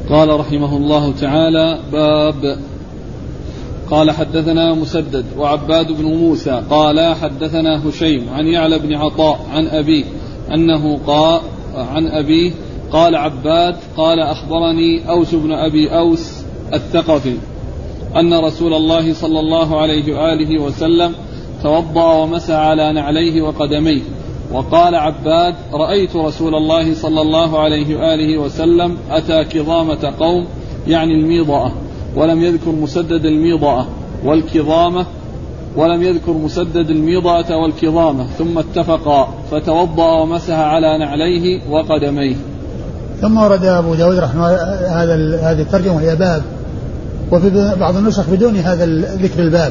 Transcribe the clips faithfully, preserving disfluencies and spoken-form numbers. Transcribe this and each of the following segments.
قال رحمه الله تعالى: باب. قال: حدثنا مسدد وعباد بن موسى قال حدثنا هشيم عن يعلى بن عطاء عن أبيه أنه قال عن أبيه قال عباد قال أخبرني أوس بن أبي أوس الثقفي أن رسول الله صلى الله عليه وآله وسلم توضأ ومسح على نعليه وقدميه. وقال عباد: رأيت رسول الله صلى الله عليه وآله وسلم أتى كظامة قوم، يعني الميضأة، ولم يذكر مسدد الميضأة والكظامة ولم يذكر مسدد الميضأة والكظامة ثم اتفقا فتوضأ ومسح على نعليه وقدميه. ثم ورد أبو داود رحمه هذا هذه الترجمة وهي باب، وفي بعض النسخ بدون هذا ذكر الباب.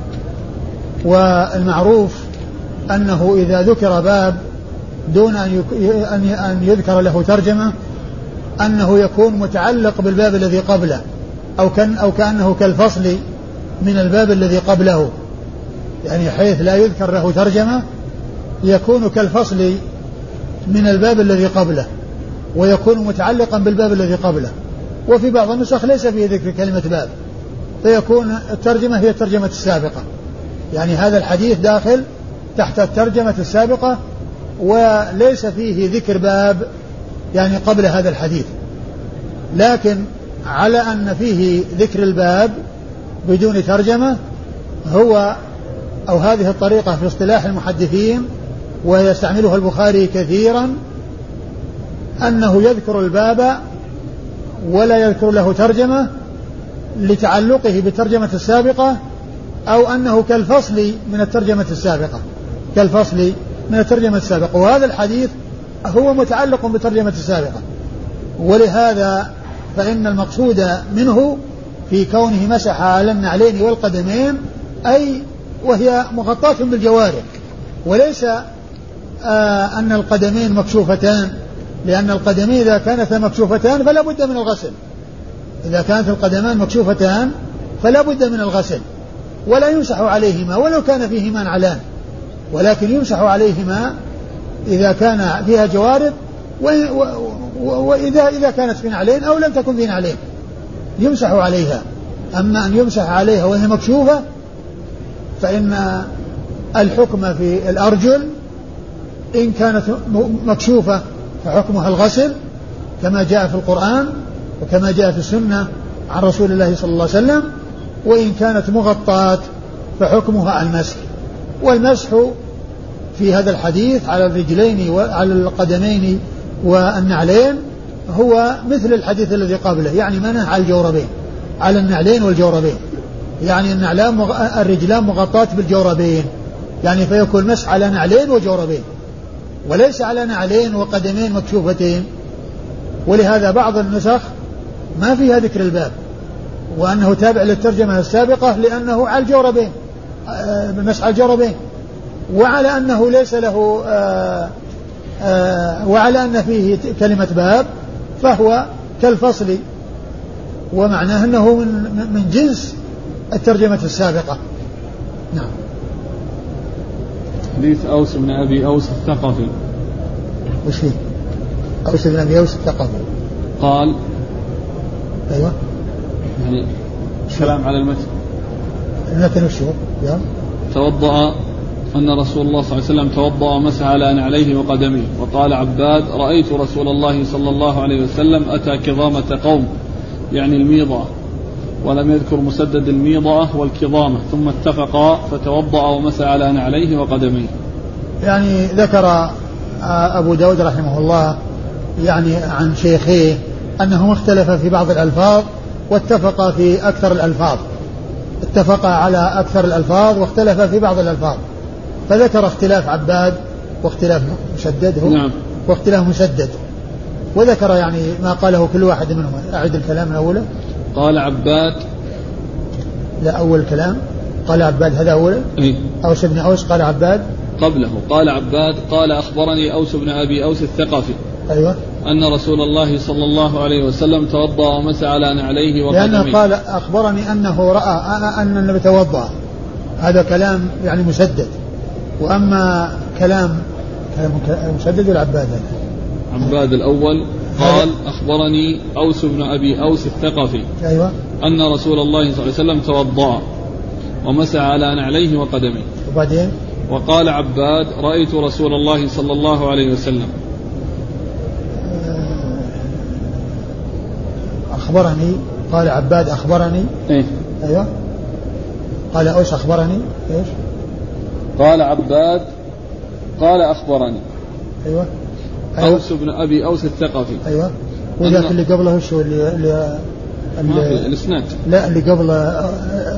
والمعروف أنه إذا ذكر باب دون أن يذكر له ترجمة أنه يكون متعلق بالباب الذي قبله، أو كان أو كأنه كالفصل من الباب الذي قبله، يعني حيث لا يذكر له ترجمة يكون كالفصل من الباب الذي قبله ويكون متعلقا بالباب الذي قبله. وفي بعض النسخ ليس فيه ذكر كلمة باب، فيكون الترجمة هي الترجمة السابقة، يعني هذا الحديث داخل تحت الترجمة السابقة وليس فيه ذكر باب يعني قبل هذا الحديث. لكن على أن فيه ذكر الباب بدون ترجمة هو أو هذه الطريقة في اصطلاح المحدثين ويستعملها البخاري كثيرا، أنه يذكر الباب ولا يذكر له ترجمة لتعلقه بالترجمة السابقة، أو أنه كالفصل من الترجمة السابقة كالفصل من الترجمة السابقة وهذا الحديث هو متعلق بالترجمة السابقة. ولهذا فإن المقصود منه في كونه مسح على النعلين والقدمين أي وهي مغطاة بالجوارح، وليس آه أن القدمين مكشوفتان، لأن القدمين إذا كانتا مكشوفتان فلا بد من الغسل، إذا كانت القدمان مكشوفتان فلا بد من الغسل، ولا يمسح عليهما ولو كان فيهما نعلان، ولكن يمسح عليهما إذا كان فيها جوارب، وإذا إذا كانت في نعلين أو لم تكن في نعلين يمسح عليها. أما أن يمسح عليها وهي مكشوفة فإن الحكم في الأرجل إن كانت مكشوفة فحكمها الغسل كما جاء في القرآن وكما جاء في السنة عن رسول الله صلى الله عليه وسلم، وإن كانت مغطاة فحكمها المسح. والمسح في هذا الحديث على الرجلين وعلى القدمين والنعلين هو مثل الحديث الذي قبله، يعني منع على الجوربين، على النعلين والجوربين، يعني النعلان مغ... الرجلان مغطاة بالجوربين، يعني فيكون مسح على نعلين وجوربين وليس على نعلين وقدمين مكشوفتين. ولهذا بعض النسخ ما فيها ذكر الباب وأنه تابع للترجمة السابقة لأنه على الجوربين، المسح على الجوربين، وعلى أنه ليس له آآ آآ وعلى أن فيه كلمة باب فهو كالفصل، ومعناه أنه من, من جنس الترجمة السابقة. نعم. حديث أوس بن أبي أوس الثقفي. وش فيه؟ أوس بن أبي أوس الثقفي قال أيوة يعني كلام على المتن. المتن وش هو؟ يا توضأ أن رسول الله صلى الله عليه وسلم توضأ ومسح على نعليه وقدميه. وقال عباد: رأيت رسول الله صلى الله عليه وسلم أتى كظامة قوم، يعني الميضة، ولم يذكر مسدد الميضة والكظامة ثم اتفقا فتوضأ ومسح على نعليه وقدميه. يعني ذكر أبو داود رحمه الله يعني عن شيخيه أنهم اختلفا في بعض الألفاظ واتفقا في أكثر الألفاظ، اتفقا على أكثر الألفاظ واختلفا في بعض الألفاظ، فذكر اختلاف عباد واختلاف مسدد هو نعم. واختلاف مسدد، وذكر يعني ما قاله كل واحد منهم. أعد الكلام من أوله. قال عباد، لا أول كلام قال عباد هذا أوله. إيه؟ أوس بن أوس قال عباد قبله. قال عباد قال أخبرني أوس بن أبي أوس الثقفي أيوة أن رسول الله صلى الله عليه وسلم توضأ ومسح على نعليه وقدميه. لأنه قال أخبرني أنه رأى أن النبي توضأ، هذا كلام يعني مسدد. وأما كلام كلام مسدد والعباد عباد الأول قال أخبرني أوس بن أبي أوس الثقفي أيوة أن رسول الله صلى الله عليه وسلم توضأ ومسح على نعليه وقدميه. وبعدين وقال عباد رأيت رسول الله صلى الله عليه وسلم. أخبرني قال عباد أخبرني إيه؟ أيوة. قال أوس أخبرني إيش؟ قال عباد قال أخبرني أيوة. أيوة. أوس بن أبي أوس الثقفي. أيوة. وذاك اللي قبله شو اللي, اللي, اللي الإسناد؟ لا اللي قبله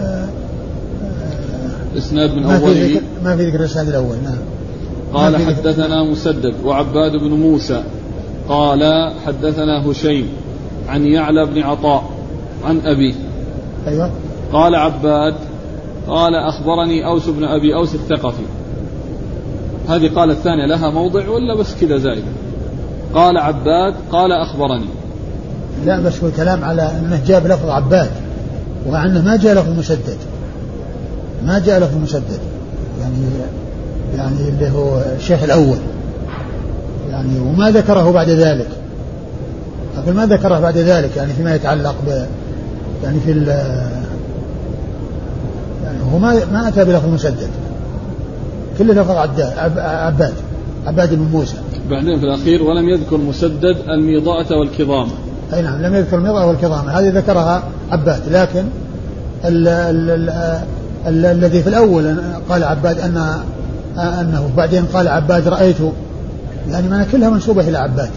الإسناد من ما أوله في ذكر ما في ذكر الإسناد الأول. نعم. قال حدثنا مسدد وعباد بن موسى قال حدثنا هشيم عن يعلى بن عطاء عن أبيه. أيوة. قال عباد قال أخبرني أوس بن أبي أوس الثقفي. هذه قال الثانية لها موضع ولا بس كذا زائدة؟ قال عباد قال أخبرني. لا بس هو كلام على أنه جاب لفظ عباد وأنه ما جاء لفظ مسدد، ما جاء لفظ مسدد يعني يعني اللي هو الشيخ الأول يعني، وما ذكره بعد ذلك. أقول ما ذكره بعد ذلك يعني فيما يتعلق ب يعني في يعني هو ما ما أتى بلفظ مسدد، كل لفظ عباد عباد بن موسى. بعدين في الأخير ولم يذكر مسدد الميضاءة والكظامة. أي نعم لم يذكر الميضاءة والكظامة، هذه ذكرها عباد. لكن ال ال ال ال الذي في الأول قال عباد أن أنه بعدين قال عباد رأيته، يعني ما كلها منسوبة إلى عباد.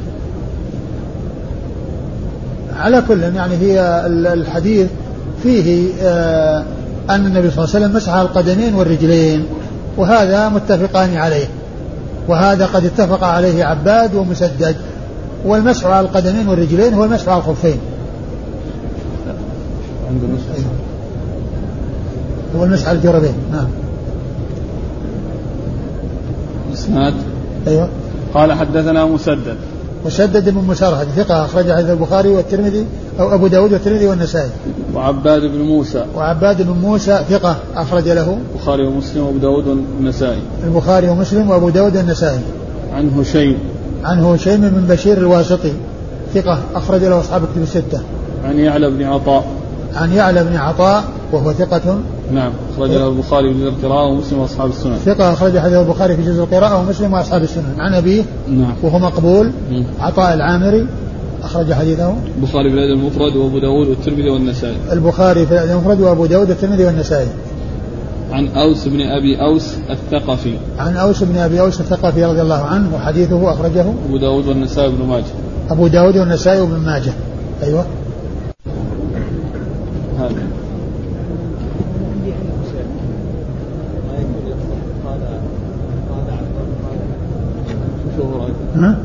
على كل يعني هي الحديث فيه أن النبي صلى الله عليه وسلم مسح على القدمين والرجلين، وهذا متفقان عليه، وهذا قد اتفق عليه عباد ومسدد. والمسح على القدمين والرجلين هو المسح على الخفين، هو المسح على الجربين. نعم. اسناد. أيوة. قال حدثنا مسدد مسدد بن مسرهد ثقة أخرج حديث البخاري والترمذي أو أبو داود والترمذي والنسائي. وعباد بن موسى وعباد بن موسى ثقة أخرج له البخاري ومسلم وأبو داود والنسائي. البخاري ومسلم وأبو داود والنسائي. عن هشيم عن هشيم بن بشير الواسطي ثقة أخرج له أصحاب الكتب الستة. عن يعلى بن عطاء عن يعلى بن عطاء وهو ثقة. نعم أخرج له البخاري في جزء القراءة ومسلم وأصحاب السنن. ثقة أخرج حديث البخاري في جزء القراءة ومسلم وأصحاب السنن. عن أبيه نعم وهو مقبول. م. عطاء العامري أخرج حديثه البخاري في الأدب المفرد وأبو داود والترمذي والنسائي. البخاري في الأدب المفرد وأبو داود والترمذي والنسائي. عن أوس بن أبي أوس الثقفي. عن أوس بن أبي أوس الثقفي رضي الله عنه، وحديثه أخرجه أبو داود والنسائي وابن ماجه. أبو داود والنسائي وابن ماجه. أيوة. هذا ها؟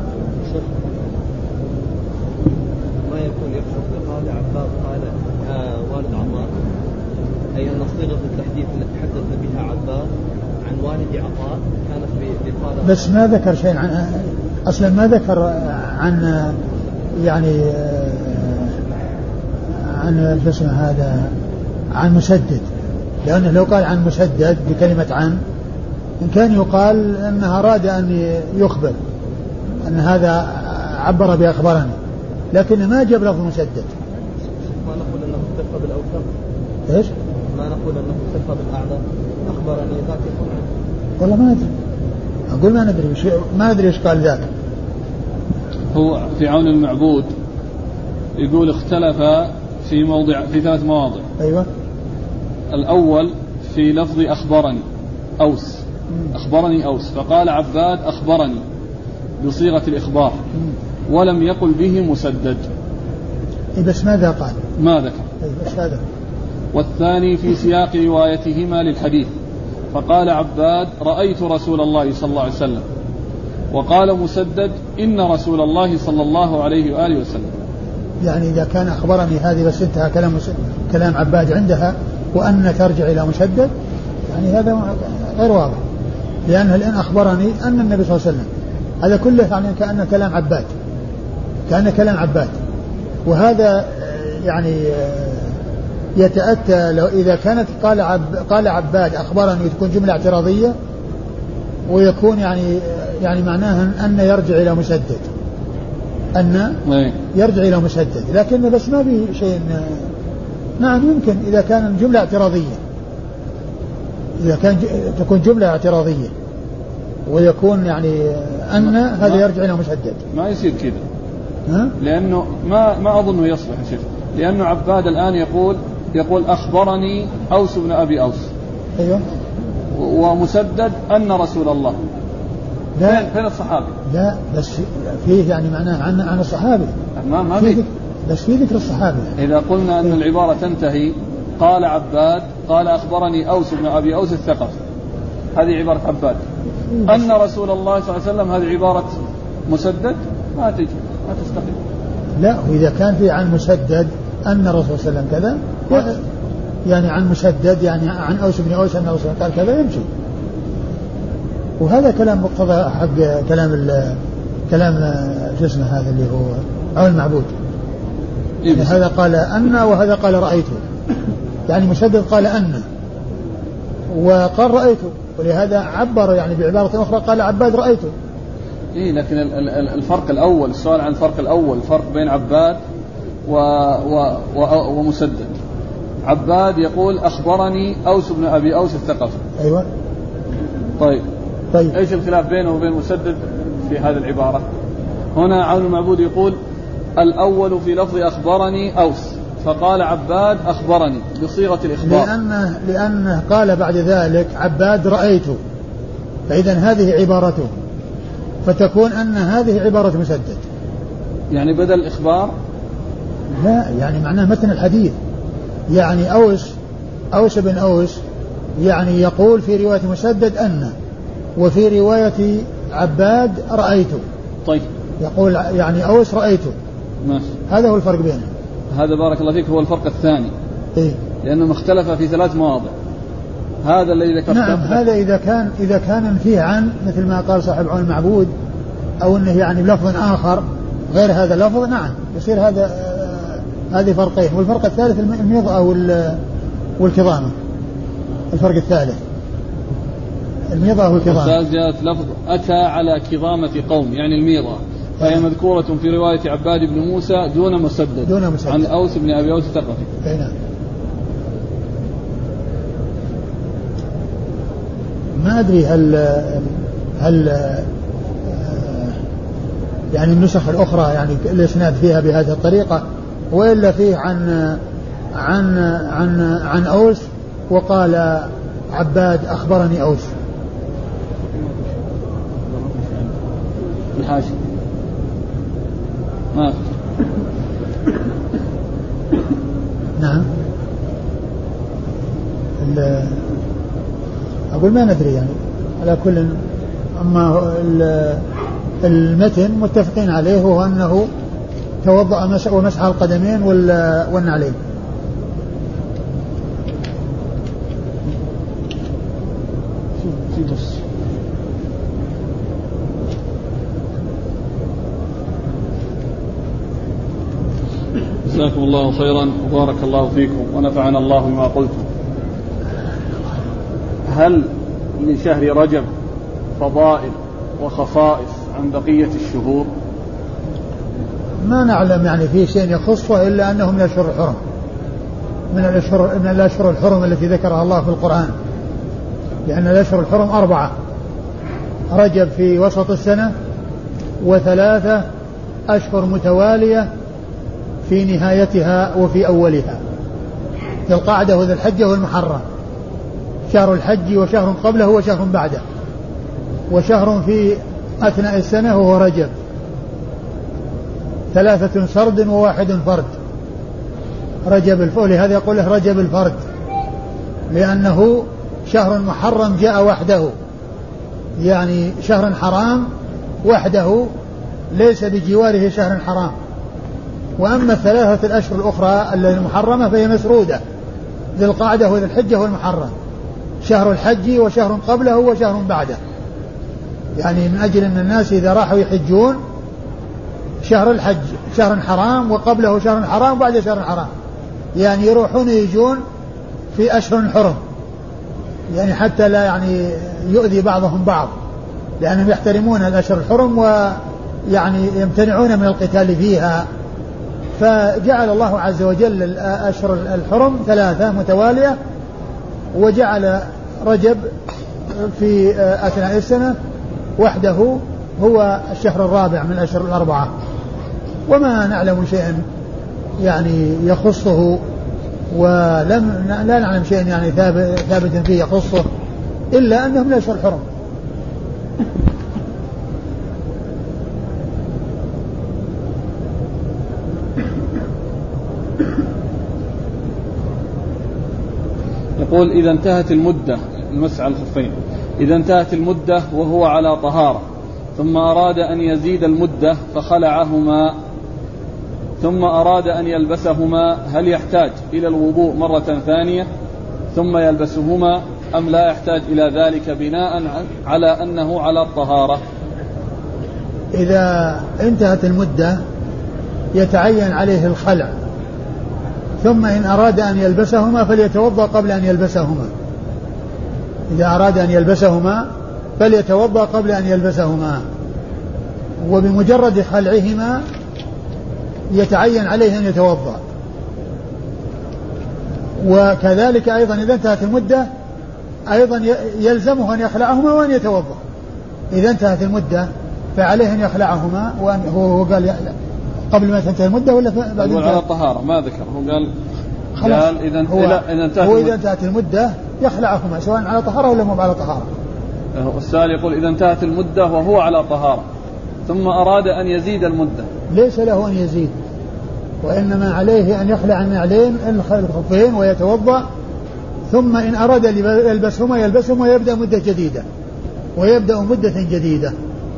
ما يكون يقصد بقال عباد قال آه والد عطاء، أي أن صيغة التحديث التي تحدث بها عباد عن والد عطاء كانت بقال. بس ما ذكر شيء عن أصلا، ما ذكر عن يعني عن اسمه هذا عن مسدد، لأنه لو قال عن مسدد بكلمة عن إن كان يقال أنه أراد أن يخبر أن هذا عبر بأخبرني، لكن ما جاب لفظ مسدد. ما نقول أنه اكتفى بالأوثق. إيش؟ ما نقول أنه اكتفى بالأعلى أخبرني ذاك يكون. والله ما أدري، أقول ما ندري ما ندري إيش قال ذاك. هو في عون المعبود يقول اختلف في موضع في ثلاث مواضع. أيوة. الأول في لفظ أخبرني أوس، أخبرني أوس، فقال عباد أخبرني بصيغة الإخبار ولم يقل به مسدد. إيه بس ماذا قال؟ ما ذكر. إيه بس هذا. والثاني في سياق روايتهما للحديث، فقال عباد رأيت رسول الله صلى الله عليه وسلم، وقال مسدد إن رسول الله صلى الله عليه وآله وسلم. يعني إذا كان أخبرني هذه بس انتهى كلام كلام عباد عندها، وأن ترجع إلى مسدد، يعني هذا غير واضح، لأنه الآن أخبرني أن النبي صلى الله عليه وسلم، هذا كله يعني كأنه كلام عباد، كأنه كلام عباد. وهذا يعني يتأتى لو إذا كانت قال عب قال عباد أخبرني تكون جملة اعتراضية، ويكون يعني يعني معناها أن يرجع إلى مسدد، أن يرجع إلى مسدد، لكن بس ما في شيء. نعم يمكن إذا كان الجملة اعتراضية، إذا كان تكون جملة اعتراضية ويكون يعني أن هذا يرجع إلى مسدد. ما يصير كذا، لأنه ما ما أظنه يصلح يا شيخ، لأنه عباد الآن يقول يقول أخبرني أوس بن أبي أوس. أيوه. ومسدد أن رسول الله. لا فين الصحابي؟ لا بس فيه يعني معناه عن عن الصحابي. ما ما في بس في ذكر الصحابي. إذا قلنا أن العبارة تنتهي قال عباد قال أخبرني أوس بن أبي أوس الثقفي، هذه عبارة عباد. أن رسول الله صلى الله عليه وسلم هذه عبارة مسدد، ما تجي ما تستقيم. لا وإذا كان في عن مسدد أن الرسول صلى الله عليه وسلم كذا، يعني عن مسدد يعني عن أوس بن أوس أن الرسول قال كذا يمشي. وهذا كلام مقتضى حق كلام ال كلام جسمه هذا اللي هو أو المعبود. يعني هذا قال أن وهذا قال رأيته، يعني مسدد قال أن وقال رأيته، ولهذا عبر يعني بعبارة أخرى قال عباد رأيته. إيه لكن الفرق الأول، السؤال عن الفرق الأول، الفرق بين عباد و و و ومسدد. عباد يقول أخبرني أوس بن أبي أوس الثقفي. أيوة. طيب. طيب. إيش الخلاف بينه وبين مسدد في هذه العبارة؟ هنا عون المعبود يقول الأول في لفظ أخبرني أوس، فقال عباد أخبرني بصيغة الإخبار، لأنه, لأنه قال بعد ذلك عباد رأيته، فإذا هذه عبارته، فتكون أن هذه عبارة مسدد. يعني بدل الإخبار؟ لا يعني معناه متن الحديث، يعني أوس أوس بن أوس يعني يقول في رواية مسدد أن، وفي رواية عباد رأيته. طيب. يقول يعني أوس رأيته. ماشي. هذا هو الفرق بينهم. هذا بارك الله فيك هو الفرق الثاني. إيه؟ لأنه اختلف في ثلاث مواضع. هذا الذي ذكرته. نعم هذا إذا كان إذا كان فيه عن مثل ما قال صاحب عون المعبود، أو أنه يعني بلفظ آخر غير هذا اللفظ، نعم يصير هذا آه هذه فرقين. والفرق الثالث الميضة والكظامة. الفرق الثالث الميضة والكظامة. جاءت لفظ أتى على كظامة قوم يعني الميضة، فهي مذكورة في رواية عباد بن موسى دون مسدد, دون مسدد. عن أوس بن أبي أوس الثقفي. نعم. ما أدري هل هل يعني النسخ الأخرى يعني الإسناد فيها بهذه الطريقة، وإلا فيه عن عن عن عن أوس وقال عباد أخبرني أوس. الحاشي ما نعم. أقول ما ندري يعني على كل. أما المتن متفقين عليه هو أنه توضأ ومسح القدمين والنعلين. في بس جزاكم الله خيرا وبارك الله فيكم ونفعنا الله بما قلتم. هل لشهر رجب فضائل وخصائص عن بقية الشهور؟ ما نعلم يعني في شيء يخصه إلا أنه من الأشهر الحرم، من الأشهر من الأشهر الحرم التي ذكرها الله في القرآن، لأن الأشهر الحرم أربعة: رجب في وسط السنة، وثلاثة أشهر متوالية في نهايتها وفي أولها، ذي القعدة وذي الحجة والمحرم، شهر الحج وشهر قبله وشهر بعده، وشهر في أثناء السنة وهو رجب، ثلاثة سرد وواحد فرد. رجب الفرد هذا يقول له رجب الفرد لأنه شهر محرم جاء وحده، يعني شهر حرام وحده ليس بجواره شهر حرام. وأما الثلاثة الأشهر الأخرى المحرمة فهي مسرودة: ذي القعدة وذي الحجة والمحرم، شهر الحج وشهر قبله وشهر بعده، يعني من أجل أن الناس إذا راحوا يحجون شهر الحج شهر حرام وقبله شهر حرام وبعده شهر حرام، يعني يروحون يجون في أشهر حرم، يعني حتى لا يعني يؤذي بعضهم بعض، لأنهم يحترمون الأشهر الحرم يعني يمتنعون من القتال فيها، فجعل الله عز وجل الأشهر الحرم ثلاثة متوالية، وجعل رجب في أثناء السنة وحده هو الشهر الرابع من الأشهر الأربعة، وما نعلم شيئا يعني يخصه، ولم لا نعلم شيئا يعني ثابت فيه يخصه إلا أنه من الأشهر الحرم. يقول إذا انتهت المدة المسح على الخفين، إذا انتهت المدة وهو على طهارة ثم أراد أن يزيد المدة فخلعهما ثم أراد أن يلبسهما، هل يحتاج إلى الوضوء مرة ثانية ثم يلبسهما أم لا يحتاج إلى ذلك بناء على أنه على الطهارة؟ إذا انتهت المدة يتعين عليه الخلع، ثم إن أراد أن يلبسهما فليتوضأ قبل أن يلبسهما. إذا أراد أن يلبسهما فليتوضأ قبل أن يلبسهما، وبمجرد خلعهما يتعين عليه أن يتوضأ. وكذلك أيضا إذا انتهت المدة أيضا يلزمه أن يخلعهما وأن يتوضأ. إذا انتهت المدة فعليه أن يخلعهما، وأن هو قال قبل ما تنتهي المدة ولا بعد؟ على الطهارة ما ذكر، هو قال خلاص قال إذا هو, إذا انتهت هو إذا انتهت المدة يخلعهما سواء على طهارة ولا مو على طهارة. السائل يقول إذا انتهت المدة وهو على طهارة ثم أراد أن يزيد المدة، ليس له أن يزيد، وإنما عليه أن يخلع النعلين الخفين ويتوضأ، ثم إن أراد يلبسهما يلبسهما ويبدأ مدة جديدة ويبدأ مدة جديدة.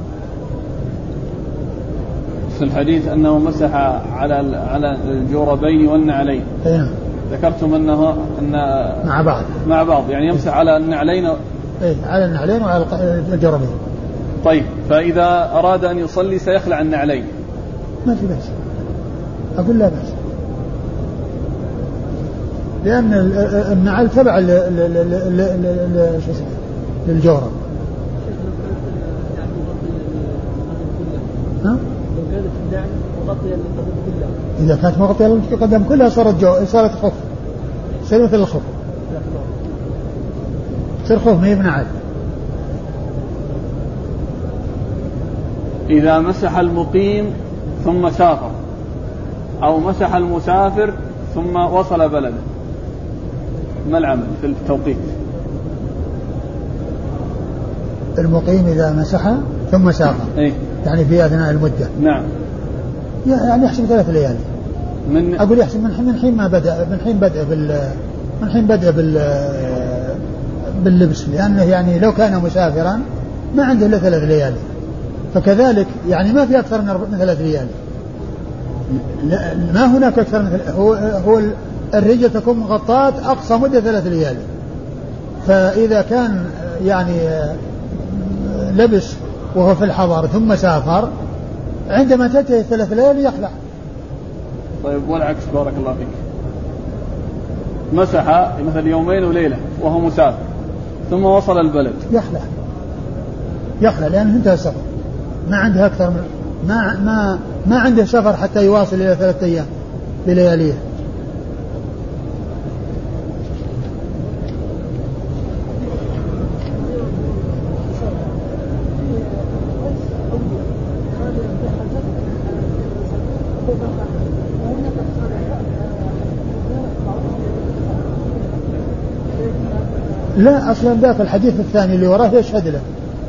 في الحديث أنه مسح على على الجوربين والنعلين، أيه. ذكرتم أنه أن مع بعض مع بعض يعني يمسح على النعلين، إيه على النعلين وعلى الجوربين. طيب فإذا أراد أن يصلي سيخلع النعلين ما في بأس، أقول لا بأس، لأن النعل تبع للجورب. ها؟ إذا كانت مغطية القدم كلها صارت جو... صارت خف، صار مثل الخف، صار خف ما يبنعل. إذا مسح المقيم ثم سافر أو مسح المسافر ثم وصل بلده، ما العمل في التوقيت؟ المقيم إذا مسح ثم سافر إيه؟ يعني في أثناء المدة، نعم، يعني يحسب ثلاث ليالي. من أقول يحسب من من حين ما بدأ من حين بدأ بال من حين بدأ بال باللبس، لأنه يعني لو كان مسافرا ما عنده إلا ثلاث ليالي، فكذلك يعني ما في أكثر من ثلاث ليالي، ما هناك أكثر من هو هو الرجل تكون مغطاة أقصى مدة ثلاث ليالي، فإذا كان يعني لبس وهو في الحضر ثم سافر عندما تنتهي الثلاث ليالي يخلع. طيب والعكس بارك الله فيك، مسح مثل يومين وليلة وهو مسافر ثم وصل البلد يخلع يخلع لأنه انتهى السفر، ما عنده أكثر من ما ما ما عنده سفر حتى يواصل إلى ثلاثة أيام بلياليه. لا أصلا ذاك الحديث الثاني اللي وراه يشهد له.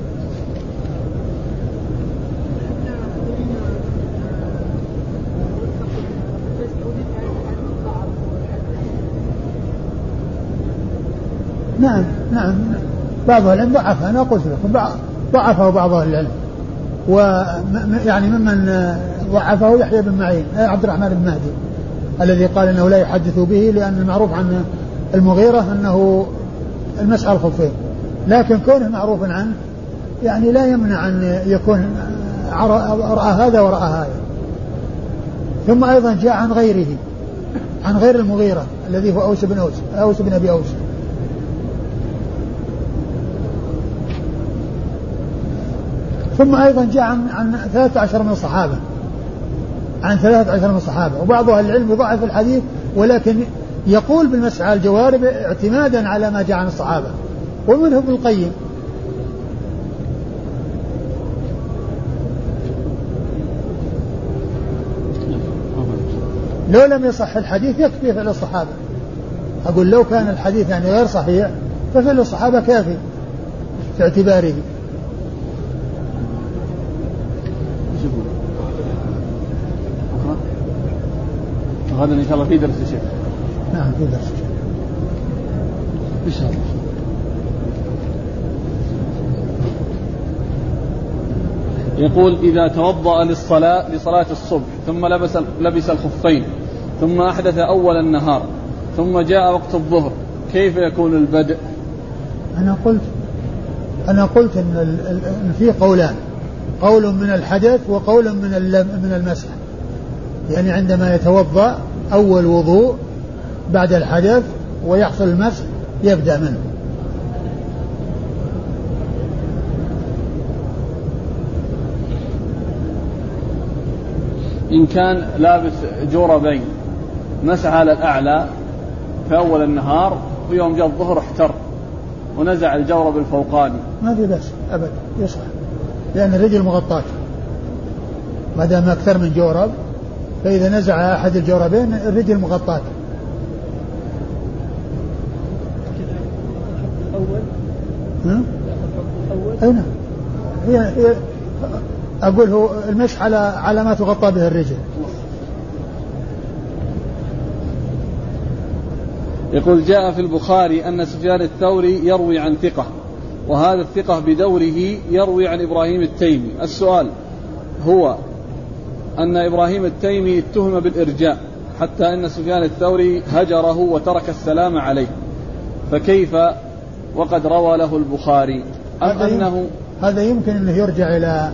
نعم نعم بعض العلم ضعفه، أنا قلت لكم ضعفه بعض العلم، ويعني ممن ضعفه يحيى بن معين عبد الرحمن بن مهدي الذي قال أنه لا يحدث به، لأن المعروف عن المغيرة أنه المسح على الخفين، لكن كونه معروف عنه يعني لا يمنع أن يكون رأى هذا ورأى هذا. ثم أيضا جاء عن غيره عن غير المغيرة الذي هو أوس بن أوس أوس بن أبي أوس. ثم أيضا جاء عن, عن ثلاثة عشر من الصحابة عن ثلاثة عشر من الصحابة، وبعض أهل العلم يضعف الحديث ولكن يقول بالمسح على الجوارب اعتمادا على ما جاء عن الصحابة، ومنه ابن القيم. لو لم يصح الحديث يكفي فعل الصحابة. أقول لو كان الحديث يعني غير صحيح ففعل الصحابة كافي في اعتباره. غدا إن شاء الله في درس الشيخ. نعم في درس إن شاء الله. يقول إذا توضأ للصلاة لصلاة الصبح ثم لبس لبس الخفين ثم أحدث أول النهار ثم جاء وقت الظهر كيف يكون البدء؟ أنا قلت أنا قلت إن في قولان، قول من الحدث وقول من من المسح. يعني عندما يتوضأ أول وضوء بعد الحدث ويحصل المسح يبدأ منه. إن كان لابس جوربين مسح على الأعلى في أول النهار ويوم جاء الظهر احتر ونزع الجورب الفوقاني ما في بس أبدا يصح، لأن الرجل مغطاة ما دام أكثر من جورب، فإذا نزع أحد الجوربين الرجل مغطاة. ها؟ أين؟ هي هي أقول هو المسح على على ما تغطى به الرجل. يقول جاء في البخاري أن سفيان الثوري يروي عن ثقة، وهذا الثقة بدوره يروي عن إبراهيم التيمي. السؤال هو أن إبراهيم التيمي اتهم بالإرجاء حتى أن سفيان الثوري هجره وترك السلام عليه، فكيف وقد روى له البخاري؟ أم هذا أنه هذا يمكن أنه يرجع إلى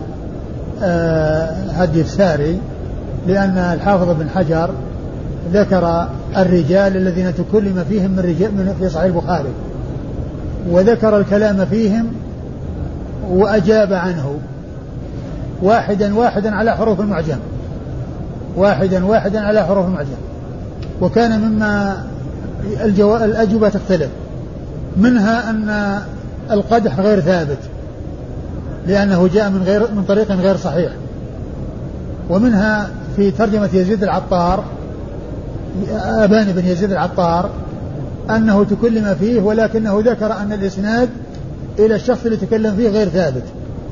هدي الساري، لأن الحافظ بن حجر ذكر الرجال الذين تكلم فيهم من رجال من في صحيح البخاري، وذكر الكلام فيهم وأجاب عنه واحدا واحدا على حروف المعجم واحدا واحدا على حروف المعجم وكان مما الجو... الأجوبة تختلف، منها أن القدح غير ثابت لأنه جاء من غير من طريق غير صحيح، ومنها في ترجمة يزيد العطار أبان بن يزيد العطار أنه تكلم فيه ولكنه ذكر أن الإسناد إلى الشخص اللي تكلم فيه غير ثابت،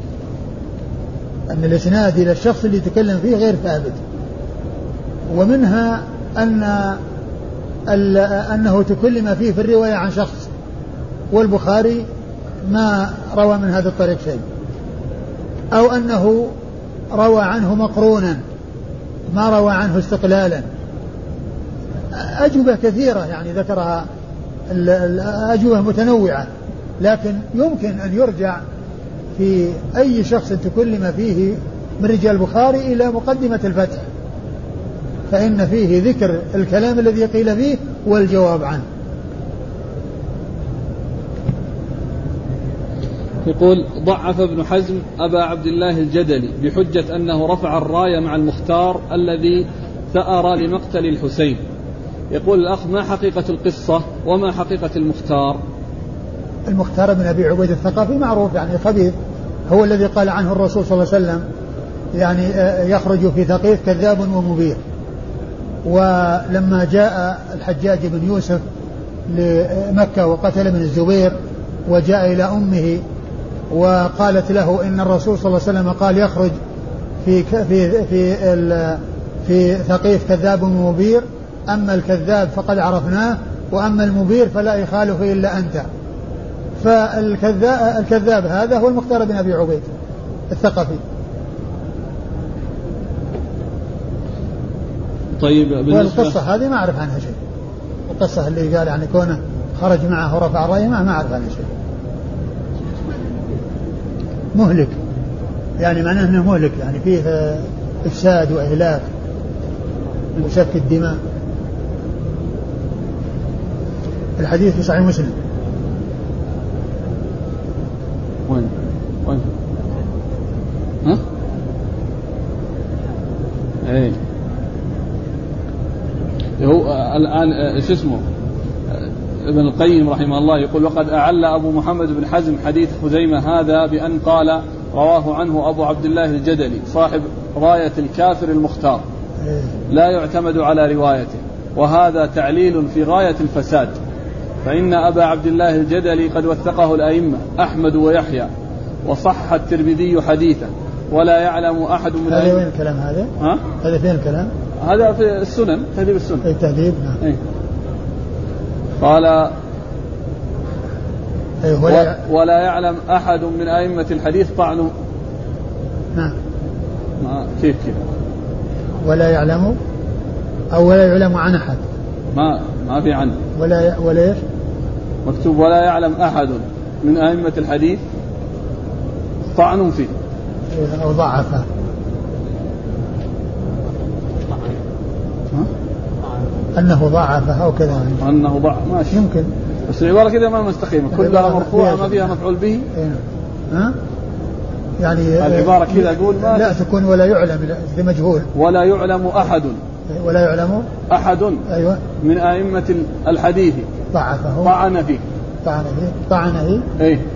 أن الإسناد إلى الشخص اللي تكلم فيه غير ثابت. ومنها أن أنه تكلم فيه في الرواية عن شخص، والبخاري ما روى من هذا الطريق شيء، أو أنه روى عنه مقرونا ما روى عنه استقلالا. أجوبة كثيرة يعني ذكرها الأجوبة متنوعة، لكن يمكن أن يرجع في أي شخص تكلم فيه من رجال البخاري إلى مقدمة الفتح، فإن فيه ذكر الكلام الذي قيل فيه والجواب عنه. يقول ضعف ابن حزم أبا عبد الله الجدلي بحجة أنه رفع الراية مع المختار الذي ثأر لمقتل الحسين. يقول الأخ ما حقيقة القصة وما حقيقة المختار؟ المختار بن أبي عبيد الثقفي معروف يعني خبيث، هو الذي قال عنه الرسول صلى الله عليه وسلم يعني يخرج في ثقيف كذاب ومبير. ولما جاء الحجاج بن يوسف لمكة وقتل من الزبير وجاء إلى أمه وقالت له إن الرسول صلى الله عليه وسلم قال يخرج في في في في ثقيف كذاب ومبير، أما الكذاب فقد عرفناه وأما المبير فلا يخالف إلا أنت. فالكذاب الكذاب هذا هو المختار بن أبي عبيد الثقفي. طيب والقصة هذه ما أعرف عنها شيء، القصة اللي قال يعني كونه خرج معه ورفع الراية ما أعرف عنها شيء. مهلك يعني معناه أنه مهلك يعني فيه إفساد وإهلاك وسفك الدماء. الحديث في صحيح مسلم. وين وين ايه هو الآن شو اسمه ابن القيم رحمه الله يقول وقد أعل أبو محمد بن حزم حديث خزيمة هذا بأن قال رواه عنه أبو عبد الله الجدلي صاحب راية الكافر المختار لا يعتمد على روايته، وهذا تعليل في غاية الفساد، فإن أبا عبد الله الجدلي قد وثقه الأئمة أحمد ويحيى وصح الترمذي حديثا، ولا يعلم أحد من هذا وين الكلام هذا؟ ها؟ هذا فين الكلام؟ هذا في السنن، تهذيب السنن. التهذيب نعم. إيه؟ قال إيه ولا, ولا يعلم أحد من أئمة الحديث طعنه. نعم. ما كيف كذا؟ ولا يعلم أو ولا يعلم عن أحد. ما ما في عنه. ولا ولا إيش؟ مكتوب ولا يعلم أحد من أئمة الحديث طعن فيه. أو ضعفه. أنه ضعفه أو كذا. أنه ضعف ماشي. يمكن. بس العبارة كذا ما مستقيمة، كلها مرفوعة ما فيها مفعول به. ها؟ يعني العبارة كذا أقول ما لا تكون ولا يعلم لمجهول. ولا يعلم أحد. ولا يعلم أحد. أيوة. من أئمة الحديث ضعفه. طعن فيه. طعن فيه. طعن فيه. إيه. إيه.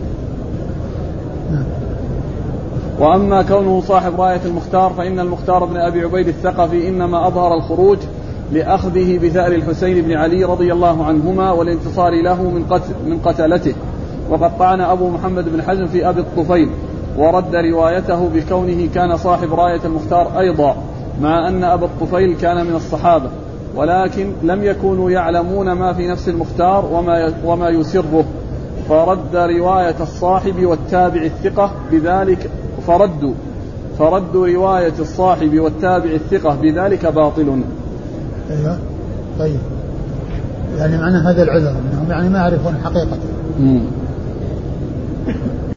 نعم. وأما كونه صاحب راية المختار فإن المختار بن أبي عبيد الثقفي إنما أظهر الخروج لأخذه بثأر الحسين بن علي رضي الله عنهما والانتصار له من قتل من قتلته، وقد طعن أبو محمد بن حزم في أبي الطفيل ورد روايته بكونه كان صاحب راية المختار أيضا، مع أن أبا الطفيل كان من الصحابة، ولكن لم يكونوا يعلمون ما في نفس المختار وما وما يسره، فرد رواية الصاحب والتابع الثقة بذلك فردوا فردوا رواية الصاحب والتابع الثقة بذلك باطل. أيوة. طيب يعني معنى هذا العذر أنهم يعني ما يعرفون حقيقته.